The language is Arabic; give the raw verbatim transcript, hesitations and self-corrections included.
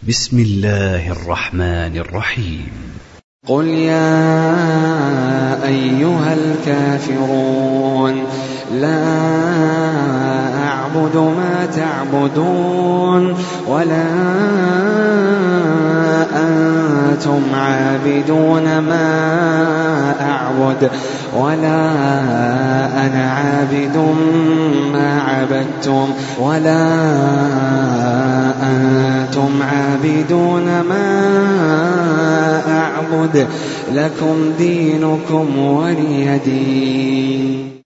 بسم الله الرحمن الرحيم. قل يا أيها الكافرون لا أعبد ما تعبدون ولا أنتم عابدون ما أعبد ولا أنا عابد ما عبدتم ولا أنتم عابدون ما أعبد لكم دينكم ولي دين.